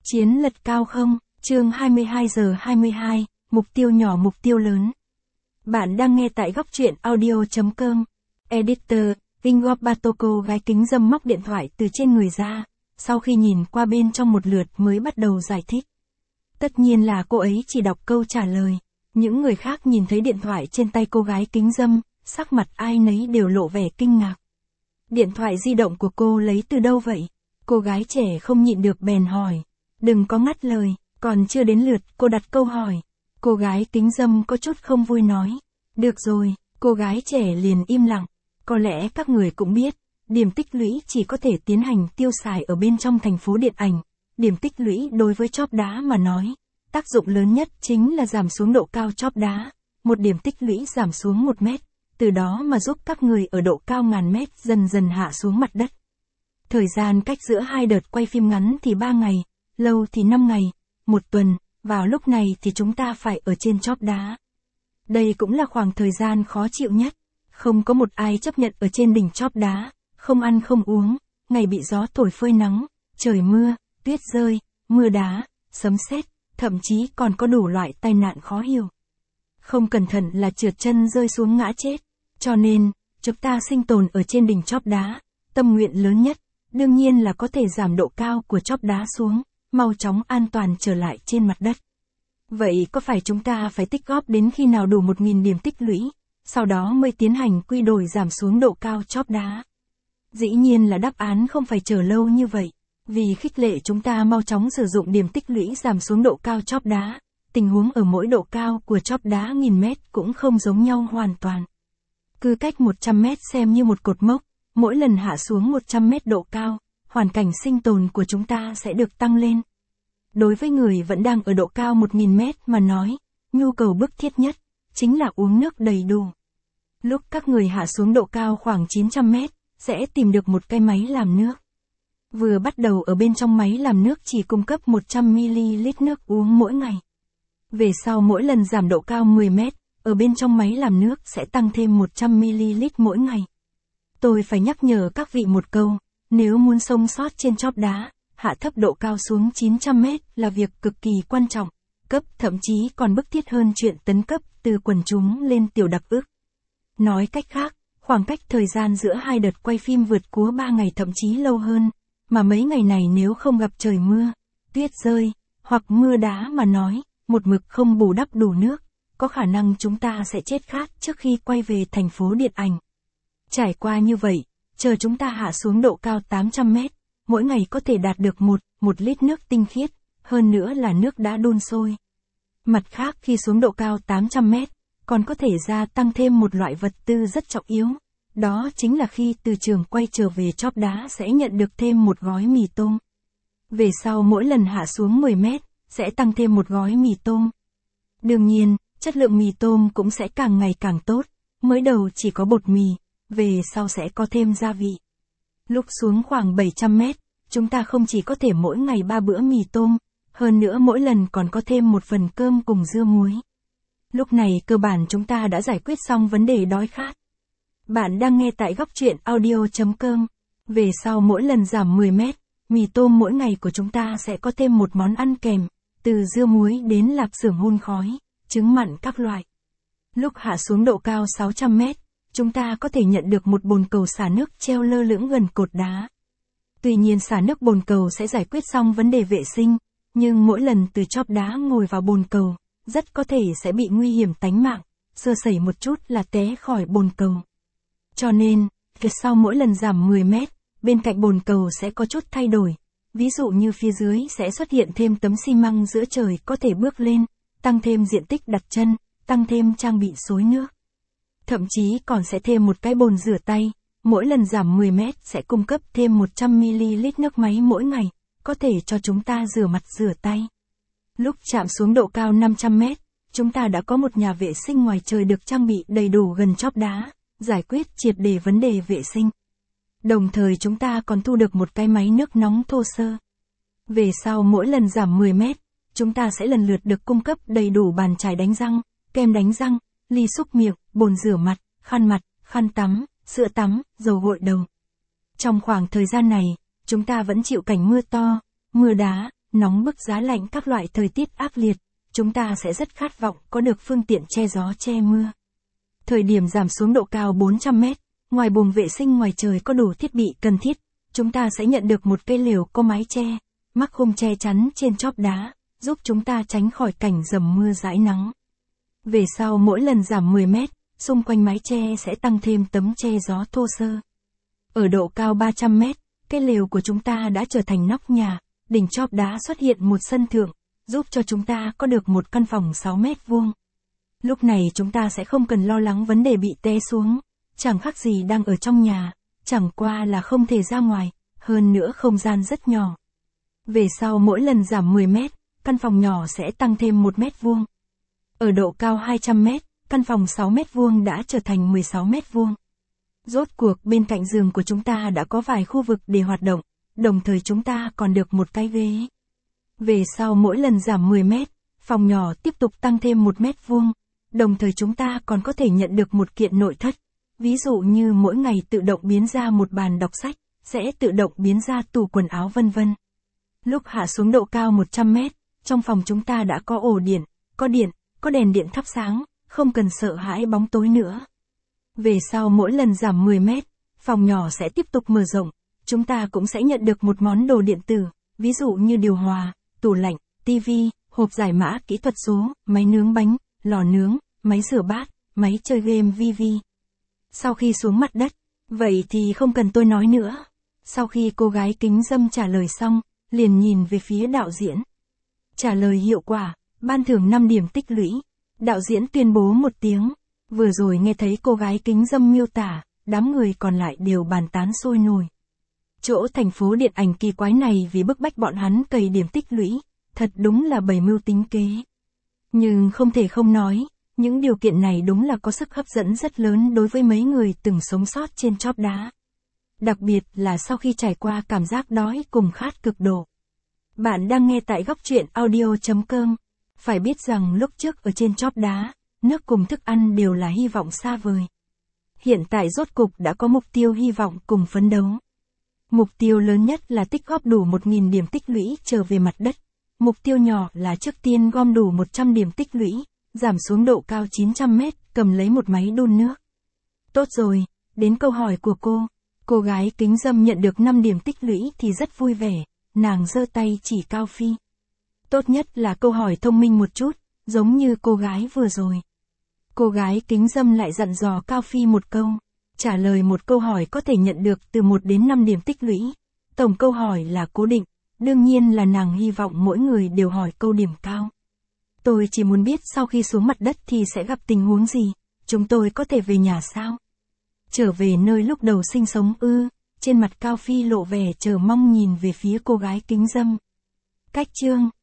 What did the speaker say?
Chiến lật cao không, chương 22 giờ 22, mục tiêu nhỏ mục tiêu lớn. Bạn đang nghe tại góc truyện audio.com. Editor, Ingop Batoko gái kính dâm móc điện thoại từ trên người ra, sau khi nhìn qua bên trong một lượt mới bắt đầu giải thích. Tất nhiên là cô ấy chỉ đọc câu trả lời. Những người khác nhìn thấy điện thoại trên tay cô gái kính dâm, sắc mặt ai nấy đều lộ vẻ kinh ngạc. Điện thoại di động của cô lấy từ đâu vậy? Cô gái trẻ không nhịn được bèn hỏi. Đừng có ngắt lời, còn chưa đến lượt cô đặt câu hỏi. Cô gái kính dâm có chút không vui nói. Được rồi, cô gái trẻ liền im lặng. Có lẽ các người cũng biết, điểm tích lũy chỉ có thể tiến hành tiêu xài ở bên trong thành phố điện ảnh. Điểm tích lũy đối với chóp đá mà nói, tác dụng lớn nhất chính là giảm xuống độ cao chóp đá. Một điểm tích lũy giảm xuống 1 mét, từ đó mà giúp các người ở độ cao ngàn mét dần dần hạ xuống mặt đất. Thời gian cách giữa hai đợt quay phim ngắn thì 3 ngày, lâu thì 5 ngày, 1 tuần, vào lúc này thì chúng ta phải ở trên chóp đá. Đây cũng là khoảng thời gian khó chịu nhất, không có một ai chấp nhận ở trên đỉnh chóp đá, không ăn không uống, ngày bị gió thổi phơi nắng, trời mưa, tuyết rơi, mưa đá, sấm sét, thậm chí còn có đủ loại tai nạn khó hiểu. Không cẩn thận là trượt chân rơi xuống ngã chết, cho nên, chúng ta sinh tồn ở trên đỉnh chóp đá, tâm nguyện lớn nhất, đương nhiên là có thể giảm độ cao của chóp đá xuống, mau chóng an toàn trở lại trên mặt đất. Vậy có phải chúng ta phải tích góp đến khi nào đủ 1.000 điểm tích lũy, sau đó mới tiến hành quy đổi giảm xuống độ cao chóp đá? Dĩ nhiên là đáp án không phải chờ lâu như vậy, vì khích lệ chúng ta mau chóng sử dụng điểm tích lũy giảm xuống độ cao chóp đá, tình huống ở mỗi độ cao của chóp đá 1000 mét cũng không giống nhau hoàn toàn. Cứ cách 100 mét xem như một cột mốc, mỗi lần hạ xuống 100 mét độ cao, hoàn cảnh sinh tồn của chúng ta sẽ được tăng lên. Đối với người vẫn đang ở độ cao 1000 mét mà nói, nhu cầu bức thiết nhất, chính là uống nước đầy đủ. Lúc các người hạ xuống độ cao khoảng 900 mét, sẽ tìm được một cái máy làm nước. Vừa bắt đầu ở bên trong máy làm nước chỉ cung cấp 100ml nước uống mỗi ngày. Về sau mỗi lần giảm độ cao 10 mét, ở bên trong máy làm nước sẽ tăng thêm 100ml mỗi ngày. Tôi phải nhắc nhở các vị một câu, nếu muốn sống sót trên chóp đá, hạ thấp độ cao xuống 900 mét là việc cực kỳ quan trọng, cấp thậm chí còn bức thiết hơn chuyện tấn cấp từ quần chúng lên tiểu đặc ước. Nói cách khác, khoảng cách thời gian giữa hai đợt quay phim vượt quá 3 ngày thậm chí lâu hơn, mà mấy ngày này nếu không gặp trời mưa, tuyết rơi, hoặc mưa đá mà nói, một mực không bù đắp đủ nước, có khả năng chúng ta sẽ chết khát trước khi quay về thành phố điện ảnh. Trải qua như vậy, chờ chúng ta hạ xuống độ cao 800 mét, mỗi ngày có thể đạt được 1 lít nước tinh khiết, hơn nữa là nước đã đun sôi. Mặt khác khi xuống độ cao 800 mét, còn có thể gia tăng thêm một loại vật tư rất trọng yếu, đó chính là khi từ trường quay trở về chóp đá sẽ nhận được thêm một gói mì tôm. Về sau mỗi lần hạ xuống 10 mét, sẽ tăng thêm một gói mì tôm. Đương nhiên, chất lượng mì tôm cũng sẽ càng ngày càng tốt, mới đầu chỉ có bột mì, về sau sẽ có thêm gia vị. Lúc xuống khoảng 700 mét, chúng ta không chỉ có thể mỗi ngày 3 bữa mì tôm, hơn nữa mỗi lần còn có thêm một phần cơm cùng dưa muối. Lúc này cơ bản chúng ta đã giải quyết xong vấn đề đói khát. Bạn đang nghe tại góc truyện audio.com. Về sau mỗi lần giảm 10 mét, mì tôm mỗi ngày của chúng ta sẽ có thêm một món ăn kèm, từ dưa muối đến lạp xưởng hun khói, trứng mặn các loại. Lúc hạ xuống độ cao 600 mét, chúng ta có thể nhận được một bồn cầu xả nước treo lơ lửng gần cột đá. Tuy nhiên xả nước bồn cầu sẽ giải quyết xong vấn đề vệ sinh, nhưng mỗi lần từ chóp đá ngồi vào bồn cầu, rất có thể sẽ bị nguy hiểm tánh mạng, sơ sẩy một chút là té khỏi bồn cầu. Cho nên, phía sau mỗi lần giảm 10 mét, bên cạnh bồn cầu sẽ có chút thay đổi. Ví dụ như phía dưới sẽ xuất hiện thêm tấm xi măng giữa trời có thể bước lên, tăng thêm diện tích đặt chân, tăng thêm trang bị xối nước. Thậm chí còn sẽ thêm một cái bồn rửa tay, mỗi lần giảm 10 mét sẽ cung cấp thêm 100ml nước máy mỗi ngày, có thể cho chúng ta rửa mặt rửa tay. Lúc chạm xuống độ cao 500 mét, chúng ta đã có một nhà vệ sinh ngoài trời được trang bị đầy đủ gần chóp đá, giải quyết triệt để vấn đề vệ sinh. Đồng thời chúng ta còn thu được một cái máy nước nóng thô sơ. Về sau mỗi lần giảm 10 mét, chúng ta sẽ lần lượt được cung cấp đầy đủ bàn chải đánh răng, kem đánh răng, ly xúc miệng, bồn rửa mặt, khăn tắm, sữa tắm, dầu gội đầu. Trong khoảng thời gian này, chúng ta vẫn chịu cảnh mưa to, mưa đá, nóng bức giá lạnh các loại thời tiết ác liệt, chúng ta sẽ rất khát vọng có được phương tiện che gió che mưa. Thời điểm giảm xuống độ cao 400 mét, ngoài buồng vệ sinh ngoài trời có đủ thiết bị cần thiết, chúng ta sẽ nhận được một cây lều có mái che, mắc khung che chắn trên chóp đá, giúp chúng ta tránh khỏi cảnh dầm mưa dãi nắng. Về sau mỗi lần giảm 10 mét, xung quanh mái che sẽ tăng thêm tấm che gió thô sơ. Ở độ cao 300 mét, cây lều của chúng ta đã trở thành nóc nhà, đỉnh chóp đá xuất hiện một sân thượng, giúp cho chúng ta có được một căn phòng 6 mét vuông. Lúc này chúng ta sẽ không cần lo lắng vấn đề bị té xuống, chẳng khác gì đang ở trong nhà, chẳng qua là không thể ra ngoài, hơn nữa không gian rất nhỏ. Về sau mỗi lần giảm 10 mét, căn phòng nhỏ sẽ tăng thêm 1 mét vuông. Ở độ cao 200 mét, căn phòng 6 mét vuông đã trở thành 16 mét vuông. Rốt cuộc bên cạnh giường của chúng ta đã có vài khu vực để hoạt động, đồng thời chúng ta còn được một cái ghế. Về sau mỗi lần giảm 10 mét, phòng nhỏ tiếp tục tăng thêm 1 mét vuông, đồng thời chúng ta còn có thể nhận được một kiện nội thất, ví dụ như mỗi ngày tự động biến ra một bàn đọc sách, sẽ tự động biến ra tủ quần áo vân vân. Lúc hạ xuống độ cao 100 mét, trong phòng chúng ta đã có ổ điện, có đèn điện thắp sáng, không cần sợ hãi bóng tối nữa. Về sau mỗi lần giảm 10 mét, phòng nhỏ sẽ tiếp tục mở rộng, chúng ta cũng sẽ nhận được một món đồ điện tử, ví dụ như điều hòa, tủ lạnh, tivi, hộp giải mã kỹ thuật số, máy nướng bánh, lò nướng, máy rửa bát, máy chơi game VV. Sau khi xuống mặt đất, vậy thì không cần tôi nói nữa. Sau khi cô gái kính râm trả lời xong, liền nhìn về phía đạo diễn. Trả lời hiệu quả, ban thưởng 5 điểm tích lũy. Đạo diễn tuyên bố một tiếng. Vừa rồi nghe thấy cô gái kính râm miêu tả, đám người còn lại đều bàn tán sôi nổi. Chỗ thành phố điện ảnh kỳ quái này vì bức bách bọn hắn cày điểm tích lũy, thật đúng là bày mưu tính kế. Nhưng không thể không nói, những điều kiện này đúng là có sức hấp dẫn rất lớn đối với mấy người từng sống sót trên chóp đá. Đặc biệt là sau khi trải qua cảm giác đói cùng khát cực độ. Bạn đang nghe tại góc truyện audio.com. Phải biết rằng lúc trước ở trên chóp đá, nước cùng thức ăn đều là hy vọng xa vời. Hiện tại rốt cục đã có mục tiêu hy vọng cùng phấn đấu. Mục tiêu lớn nhất là tích góp đủ 1.000 điểm tích lũy trở về mặt đất. Mục tiêu nhỏ là trước tiên gom đủ 100 điểm tích lũy, giảm xuống độ cao 900 mét, cầm lấy một máy đun nước. Tốt rồi, đến câu hỏi của cô. Cô gái kính râm nhận được 5 điểm tích lũy thì rất vui vẻ, nàng giơ tay chỉ Cao Phi. Tốt nhất là câu hỏi thông minh một chút, giống như cô gái vừa rồi. Cô gái kính râm lại dặn dò Cao Phi một câu. Trả lời một câu hỏi có thể nhận được từ 1 đến 5 điểm tích lũy. Tổng câu hỏi là cố định, đương nhiên là nàng hy vọng mỗi người đều hỏi câu điểm cao. Tôi chỉ muốn biết sau khi xuống mặt đất thì sẽ gặp tình huống gì, chúng tôi có thể về nhà sao? Trở về nơi lúc đầu sinh sống ư? Trên mặt Cao Phi lộ vẻ chờ mong nhìn về phía cô gái kính râm. Cách chương